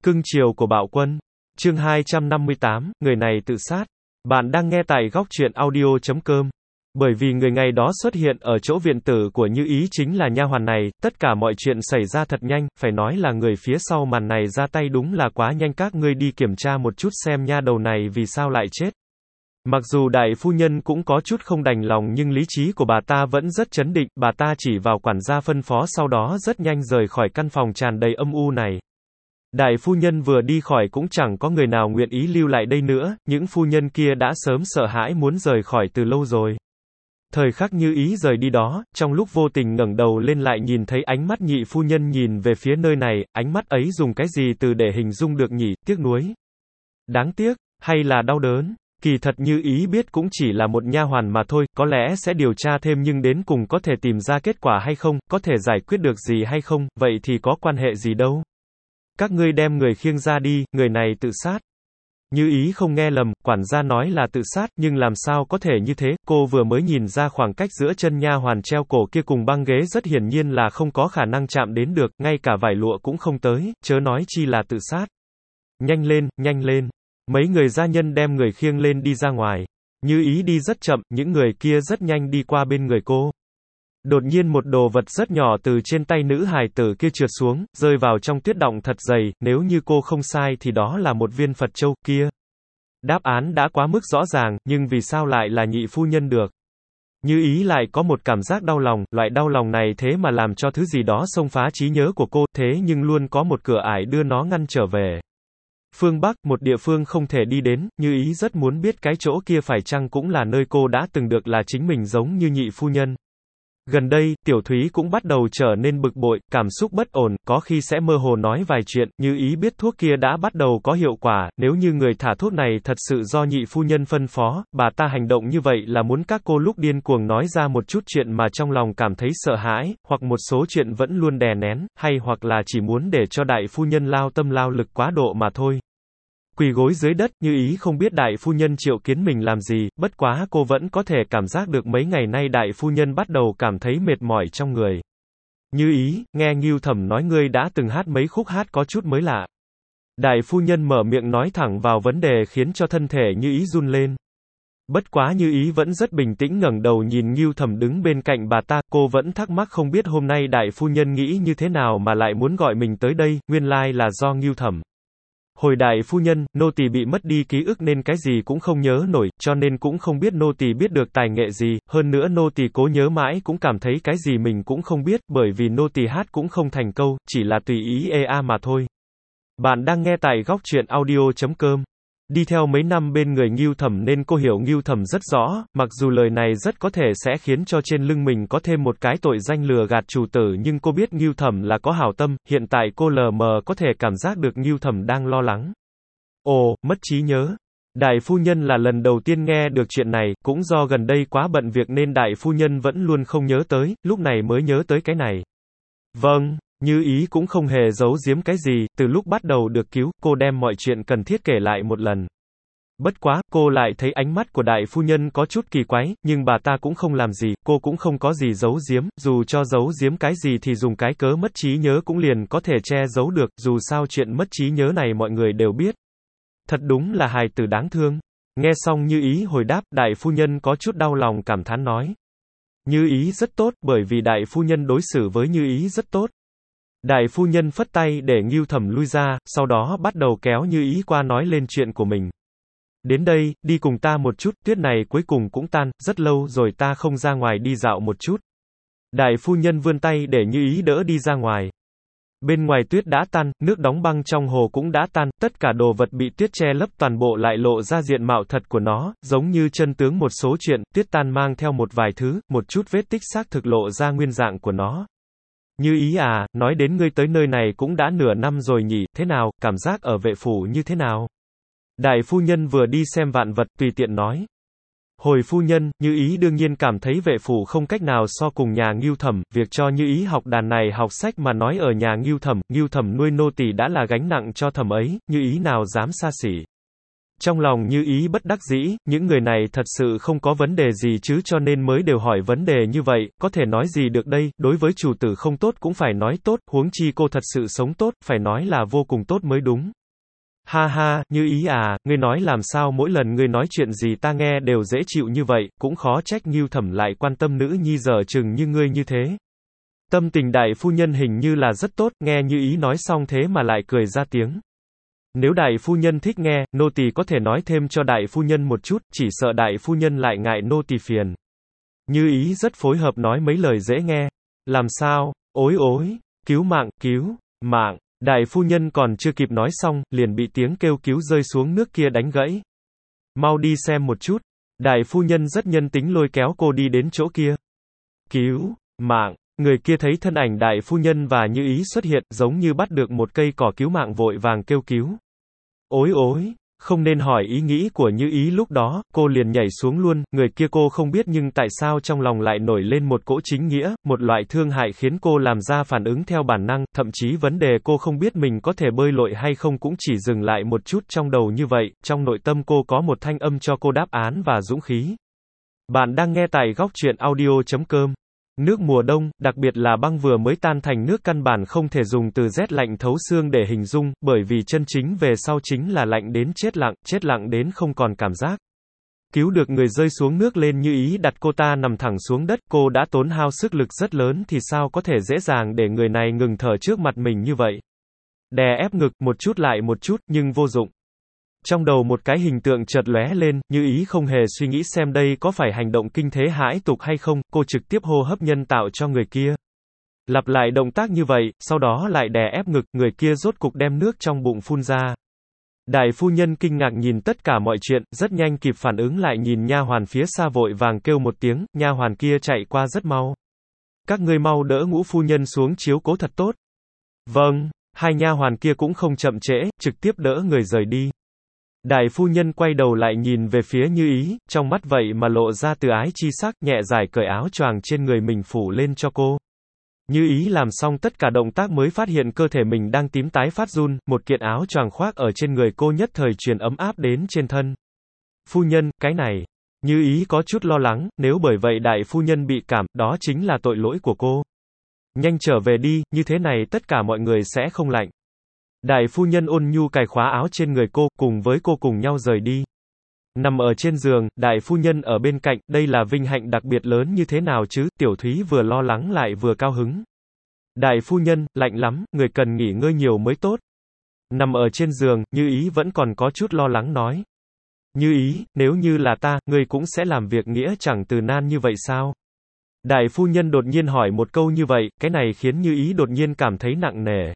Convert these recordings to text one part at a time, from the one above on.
Cưng chiều của Bạo Quân. Chương 258, người này tự sát. Bạn đang nghe tại góc truyện audio.com. Bởi vì người ngày đó xuất hiện ở chỗ viện tử của Như Ý chính là nha hoàn này, tất cả mọi chuyện xảy ra thật nhanh, phải nói là người phía sau màn này ra tay đúng là quá nhanh, các ngươi đi kiểm tra một chút xem nha đầu này vì sao lại chết. Mặc dù đại phu nhân cũng có chút không đành lòng nhưng lý trí của bà ta vẫn rất trấn định, bà ta chỉ vào quản gia phân phó sau đó rất nhanh rời khỏi căn phòng tràn đầy âm u này. Đại phu nhân vừa đi khỏi cũng chẳng có người nào nguyện ý lưu lại đây nữa, những phu nhân kia đã sớm sợ hãi muốn rời khỏi từ lâu rồi. Thời khắc Như Ý rời đi đó, trong lúc vô tình ngẩng đầu lên lại nhìn thấy ánh mắt nhị phu nhân nhìn về phía nơi này, ánh mắt ấy dùng cái gì từ để hình dung được nhỉ, tiếc nuối, đáng tiếc, hay là đau đớn. Kỳ thật Như Ý biết cũng chỉ là một nha hoàn mà thôi, có lẽ sẽ điều tra thêm nhưng đến cùng có thể tìm ra kết quả hay không, có thể giải quyết được gì hay không, vậy thì có quan hệ gì đâu. Các ngươi đem người khiêng ra đi, người này tự sát. Như Ý không nghe lầm, quản gia nói là tự sát, nhưng làm sao có thể như thế, cô vừa mới nhìn ra khoảng cách giữa chân nha hoàn treo cổ kia cùng băng ghế rất hiển nhiên là không có khả năng chạm đến được, ngay cả vải lụa cũng không tới, chớ nói chi là tự sát. Nhanh lên, nhanh lên. Mấy người gia nhân đem người khiêng lên đi ra ngoài. Như Ý đi rất chậm, những người kia rất nhanh đi qua bên người cô. Đột nhiên một đồ vật rất nhỏ từ trên tay nữ hài tử kia trượt xuống, rơi vào trong tuyết động thật dày, nếu như cô không sai thì đó là một viên Phật châu kia. Đáp án đã quá mức rõ ràng, nhưng vì sao lại là nhị phu nhân được? Như Ý lại có một cảm giác đau lòng, loại đau lòng này thế mà làm cho thứ gì đó xông phá trí nhớ của cô, thế nhưng luôn có một cửa ải đưa nó ngăn trở về. Phương Bắc, một địa phương không thể đi đến, Như Ý rất muốn biết cái chỗ kia phải chăng cũng là nơi cô đã từng được là chính mình giống như nhị phu nhân. Gần đây, Tiểu Thúy cũng bắt đầu trở nên bực bội, cảm xúc bất ổn, có khi sẽ mơ hồ nói vài chuyện, Như Ý biết thuốc kia đã bắt đầu có hiệu quả, nếu như người thả thuốc này thật sự do nhị phu nhân phân phó, bà ta hành động như vậy là muốn các cô lúc điên cuồng nói ra một chút chuyện mà trong lòng cảm thấy sợ hãi, hoặc một số chuyện vẫn luôn đè nén, hay hoặc là chỉ muốn để cho đại phu nhân lao tâm lao lực quá độ mà thôi. Quỳ gối dưới đất, Như Ý không biết đại phu nhân triệu kiến mình làm gì, bất quá cô vẫn có thể cảm giác được mấy ngày nay đại phu nhân bắt đầu cảm thấy mệt mỏi trong người. Như Ý, nghe Ngưu Thẩm nói ngươi đã từng hát mấy khúc hát có chút mới lạ. Đại phu nhân mở miệng nói thẳng vào vấn đề khiến cho thân thể Như Ý run lên. Bất quá Như Ý vẫn rất bình tĩnh ngẩng đầu nhìn Ngưu Thẩm đứng bên cạnh bà ta, cô vẫn thắc mắc không biết hôm nay đại phu nhân nghĩ như thế nào mà lại muốn gọi mình tới đây, nguyên lai là do Ngưu Thẩm. Hồi đại phu nhân, nô tỳ bị mất đi ký ức nên cái gì cũng không nhớ nổi, cho nên cũng không biết nô tỳ biết được tài nghệ gì, hơn nữa nô tỳ cố nhớ mãi cũng cảm thấy cái gì mình cũng không biết, bởi vì nô tỳ hát cũng không thành câu, chỉ là tùy ý mà thôi. Bạn đang nghe tại góc truyện audio.com. Đi theo mấy năm bên người Ngưu Thẩm nên cô hiểu Ngưu Thẩm rất rõ, mặc dù lời này rất có thể sẽ khiến cho trên lưng mình có thêm một cái tội danh lừa gạt chủ tử nhưng cô biết Ngưu Thẩm là có hảo tâm, hiện tại cô lờ mờ có thể cảm giác được Ngưu Thẩm đang lo lắng. Ồ, mất trí nhớ. Đại phu nhân là lần đầu tiên nghe được chuyện này, cũng do gần đây quá bận việc nên đại phu nhân vẫn luôn không nhớ tới, lúc này mới nhớ tới cái này. Vâng. Như Ý cũng không hề giấu giếm cái gì, từ lúc bắt đầu được cứu, cô đem mọi chuyện cần thiết kể lại một lần. Bất quá, cô lại thấy ánh mắt của đại phu nhân có chút kỳ quái, nhưng bà ta cũng không làm gì, cô cũng không có gì giấu giếm, dù cho giấu giếm cái gì thì dùng cái cớ mất trí nhớ cũng liền có thể che giấu được, dù sao chuyện mất trí nhớ này mọi người đều biết. Thật đúng là hài tử đáng thương. Nghe xong Như Ý hồi đáp, đại phu nhân có chút đau lòng cảm thán nói. Như Ý rất tốt, bởi vì đại phu nhân đối xử với Như Ý rất tốt. Đại phu nhân phất tay để Ngưu Thẩm lui ra, sau đó bắt đầu kéo Như Ý qua nói lên chuyện của mình. Đến đây, đi cùng ta một chút, tuyết này cuối cùng cũng tan, rất lâu rồi ta không ra ngoài đi dạo một chút. Đại phu nhân vươn tay để Như Ý đỡ đi ra ngoài. Bên ngoài tuyết đã tan, nước đóng băng trong hồ cũng đã tan, tất cả đồ vật bị tuyết che lấp toàn bộ lại lộ ra diện mạo thật của nó, giống như chân tướng một số chuyện, tuyết tan mang theo một vài thứ, một chút vết tích xác thực lộ ra nguyên dạng của nó. Như Ý à, nói đến ngươi tới nơi này cũng đã nửa năm rồi nhỉ, thế nào, cảm giác ở vệ phủ như thế nào? Đại phu nhân vừa đi xem vạn vật, tùy tiện nói. Hồi phu nhân, Như Ý đương nhiên cảm thấy vệ phủ không cách nào so cùng nhà Ngưu Thẩm, việc cho Như Ý học đàn này học sách mà nói ở nhà Ngưu Thẩm nuôi nô tỳ đã là gánh nặng cho thẩm ấy, Như Ý nào dám xa xỉ. Trong lòng Như Ý bất đắc dĩ, những người này thật sự không có vấn đề gì chứ cho nên mới đều hỏi vấn đề như vậy, có thể nói gì được đây, đối với chủ tử không tốt cũng phải nói tốt, huống chi cô thật sự sống tốt, phải nói là vô cùng tốt mới đúng. Ha ha, Như Ý à, ngươi nói làm sao mỗi lần ngươi nói chuyện gì ta nghe đều dễ chịu như vậy, cũng khó trách Ngưu Thẩm lại quan tâm nữ nhi dở chừng như ngươi như thế. Tâm tình đại phu nhân hình như là rất tốt, nghe Như Ý nói xong thế mà lại cười ra tiếng. Nếu đại phu nhân thích nghe, nô tỳ có thể nói thêm cho đại phu nhân một chút, chỉ sợ đại phu nhân lại ngại nô tỳ phiền. Như Ý rất phối hợp nói mấy lời dễ nghe. Làm sao? Ối ối, cứu mạng. Đại phu nhân còn chưa kịp nói xong, liền bị tiếng kêu cứu rơi xuống nước kia đánh gãy. Mau đi xem một chút. Đại phu nhân rất nhân tính lôi kéo cô đi đến chỗ kia. Cứu mạng. Người kia thấy thân ảnh đại phu nhân và Như Ý xuất hiện, giống như bắt được một cây cỏ cứu mạng vội vàng kêu cứu. Ối ối, không nên hỏi ý nghĩ của Như Ý lúc đó, cô liền nhảy xuống luôn, người kia cô không biết nhưng tại sao trong lòng lại nổi lên một cỗ chính nghĩa, một loại thương hại khiến cô làm ra phản ứng theo bản năng, thậm chí vấn đề cô không biết mình có thể bơi lội hay không cũng chỉ dừng lại một chút trong đầu như vậy, trong nội tâm cô có một thanh âm cho cô đáp án và dũng khí. Bạn đang nghe tại góc truyện audio.com. Nước mùa đông, đặc biệt là băng vừa mới tan thành nước căn bản không thể dùng từ rét lạnh thấu xương để hình dung, bởi vì chân chính về sau chính là lạnh đến chết lặng đến không còn cảm giác. Cứu được người rơi xuống nước lên Như Ý đặt cô ta nằm thẳng xuống đất, cô đã tốn hao sức lực rất lớn thì sao có thể dễ dàng để người này ngừng thở trước mặt mình như vậy. Đè ép ngực, một chút lại một chút, nhưng vô dụng. Trong đầu một cái hình tượng chợt lóe lên, Như Ý không hề suy nghĩ xem đây có phải hành động kinh thế hãi tục hay không, cô trực tiếp hô hấp nhân tạo cho người kia. Lặp lại động tác như vậy, sau đó lại đè ép ngực, người kia rốt cục đem nước trong bụng phun ra. Đại phu nhân kinh ngạc nhìn tất cả mọi chuyện, rất nhanh kịp phản ứng lại nhìn nha hoàn phía xa vội vàng kêu một tiếng, nha hoàn kia chạy qua rất mau. Các ngươi mau đỡ Ngũ phu nhân xuống chiếu cố thật tốt. Vâng, hai nha hoàn kia cũng không chậm trễ, trực tiếp đỡ người rời đi. Đại phu nhân quay đầu lại nhìn về phía Như Ý, trong mắt vậy mà lộ ra từ ái chi sắc, nhẹ giải cởi áo choàng trên người mình phủ lên cho cô. Như Ý làm xong tất cả động tác mới phát hiện cơ thể mình đang tím tái phát run, một kiện áo choàng khoác ở trên người cô nhất thời truyền ấm áp đến trên thân. Phu nhân, cái này. Như Ý có chút lo lắng, nếu bởi vậy đại phu nhân bị cảm, đó chính là tội lỗi của cô. Nhanh trở về đi, như thế này tất cả mọi người sẽ không lạnh. Đại phu nhân ôn nhu cài khóa áo trên người cô, cùng với cô cùng nhau rời đi. Nằm ở trên giường, đại phu nhân ở bên cạnh, đây là vinh hạnh đặc biệt lớn như thế nào chứ, Tiểu Thúy vừa lo lắng lại vừa cao hứng. Đại phu nhân, lạnh lắm, người cần nghỉ ngơi nhiều mới tốt. Nằm ở trên giường, Như Ý vẫn còn có chút lo lắng nói. Như Ý, nếu như là ta, ngươi cũng sẽ làm việc nghĩa chẳng từ nan như vậy sao? Đại phu nhân đột nhiên hỏi một câu như vậy, cái này khiến Như Ý đột nhiên cảm thấy nặng nề.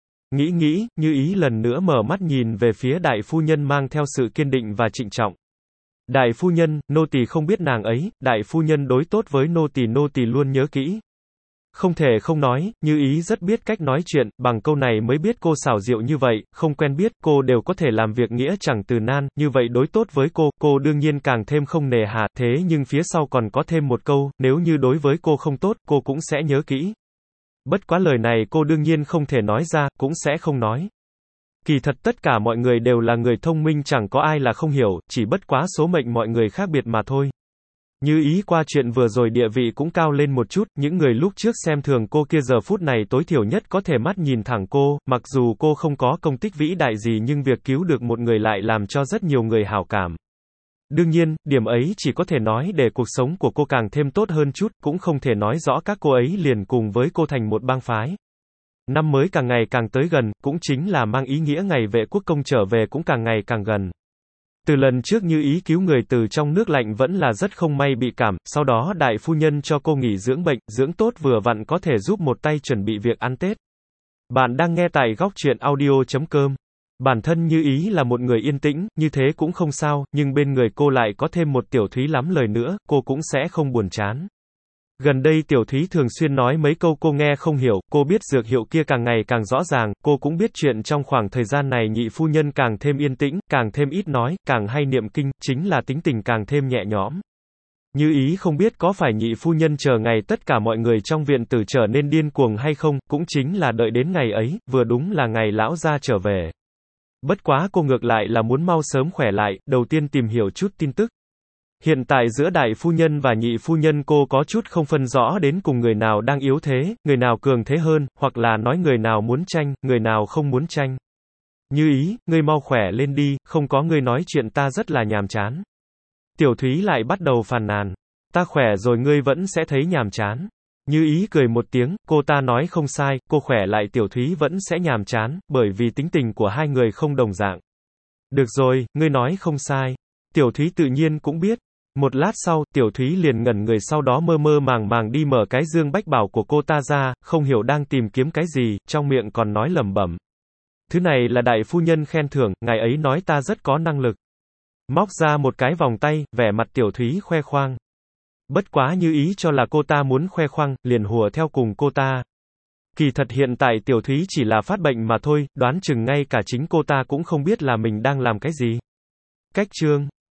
Nghĩ, Như Ý lần nữa mở mắt nhìn về phía đại phu nhân mang theo sự kiên định và trịnh trọng. Đại phu nhân, nô tỳ không biết nàng ấy, đại phu nhân đối tốt với nô tỳ luôn nhớ kỹ. Không thể không nói, Như Ý rất biết cách nói chuyện, bằng câu này mới biết cô xảo diệu như vậy, không quen biết, cô đều có thể làm việc nghĩa chẳng từ nan, như vậy đối tốt với cô đương nhiên càng thêm không nề hà, thế nhưng phía sau còn có thêm một câu, nếu như đối với cô không tốt, cô cũng sẽ nhớ kỹ. Bất quá lời này cô đương nhiên không thể nói ra, cũng sẽ không nói. Kỳ thật tất cả mọi người đều là người thông minh chẳng có ai là không hiểu, chỉ bất quá số mệnh mọi người khác biệt mà thôi. Như Ý qua chuyện vừa rồi địa vị cũng cao lên một chút, những người lúc trước xem thường cô kia giờ phút này tối thiểu nhất có thể mắt nhìn thẳng cô, mặc dù cô không có công tích vĩ đại gì nhưng việc cứu được một người lại làm cho rất nhiều người hảo cảm. Đương nhiên, điểm ấy chỉ có thể nói để cuộc sống của cô càng thêm tốt hơn chút, cũng không thể nói rõ các cô ấy liền cùng với cô thành một bang phái. Năm mới càng ngày càng tới gần, cũng chính là mang ý nghĩa ngày vệ quốc công trở về cũng càng ngày càng gần. Từ lần trước Như Ý cứu người từ trong nước lạnh vẫn là rất không may bị cảm, sau đó đại phu nhân cho cô nghỉ dưỡng bệnh, dưỡng tốt vừa vặn có thể giúp một tay chuẩn bị việc ăn Tết. Bạn đang nghe tại góc truyện audio.com. Bản thân Như Ý là một người yên tĩnh, như thế cũng không sao, nhưng bên người cô lại có thêm một Tiểu Thúy lắm lời nữa, cô cũng sẽ không buồn chán. Gần đây Tiểu Thúy thường xuyên nói mấy câu cô nghe không hiểu, cô biết dược hiệu kia càng ngày càng rõ ràng, cô cũng biết chuyện trong khoảng thời gian này nhị phu nhân càng thêm yên tĩnh, càng thêm ít nói, càng hay niệm kinh, chính là tính tình càng thêm nhẹ nhõm. Như Ý không biết có phải nhị phu nhân chờ ngày tất cả mọi người trong viện tử trở nên điên cuồng hay không, cũng chính là đợi đến ngày ấy, vừa đúng là ngày lão gia trở về. Bất quá cô ngược lại là muốn mau sớm khỏe lại, đầu tiên tìm hiểu chút tin tức. Hiện tại giữa đại phu nhân và nhị phu nhân cô có chút không phân rõ đến cùng người nào đang yếu thế, người nào cường thế hơn, hoặc là nói người nào muốn tranh, người nào không muốn tranh. Như Ý, ngươi mau khỏe lên đi, không có ngươi nói chuyện ta rất là nhàm chán. Tiểu Thúy lại bắt đầu phàn nàn. Ta khỏe rồi ngươi vẫn sẽ thấy nhàm chán. Như Ý cười một tiếng, cô ta nói không sai, cô khỏe lại Tiểu Thúy vẫn sẽ nhàm chán, bởi vì tính tình của hai người không đồng dạng. Được rồi, ngươi nói không sai. Tiểu Thúy tự nhiên cũng biết. Một lát sau, Tiểu Thúy liền ngẩn người sau đó mơ mơ màng màng đi mở cái dương bách bảo của cô ta ra, không hiểu đang tìm kiếm cái gì, trong miệng còn nói lẩm bẩm. Thứ này là đại phu nhân khen thưởng, ngài ấy nói ta rất có năng lực. Móc ra một cái vòng tay, vẻ mặt Tiểu Thúy khoe khoang. Bất quá Như Ý cho là cô ta muốn khoe khoang, liền hùa theo cùng cô ta. Kỳ thật hiện tại Tiểu Thúy chỉ là phát bệnh mà thôi, đoán chừng ngay cả chính cô ta cũng không biết là mình đang làm cái gì. Cách chương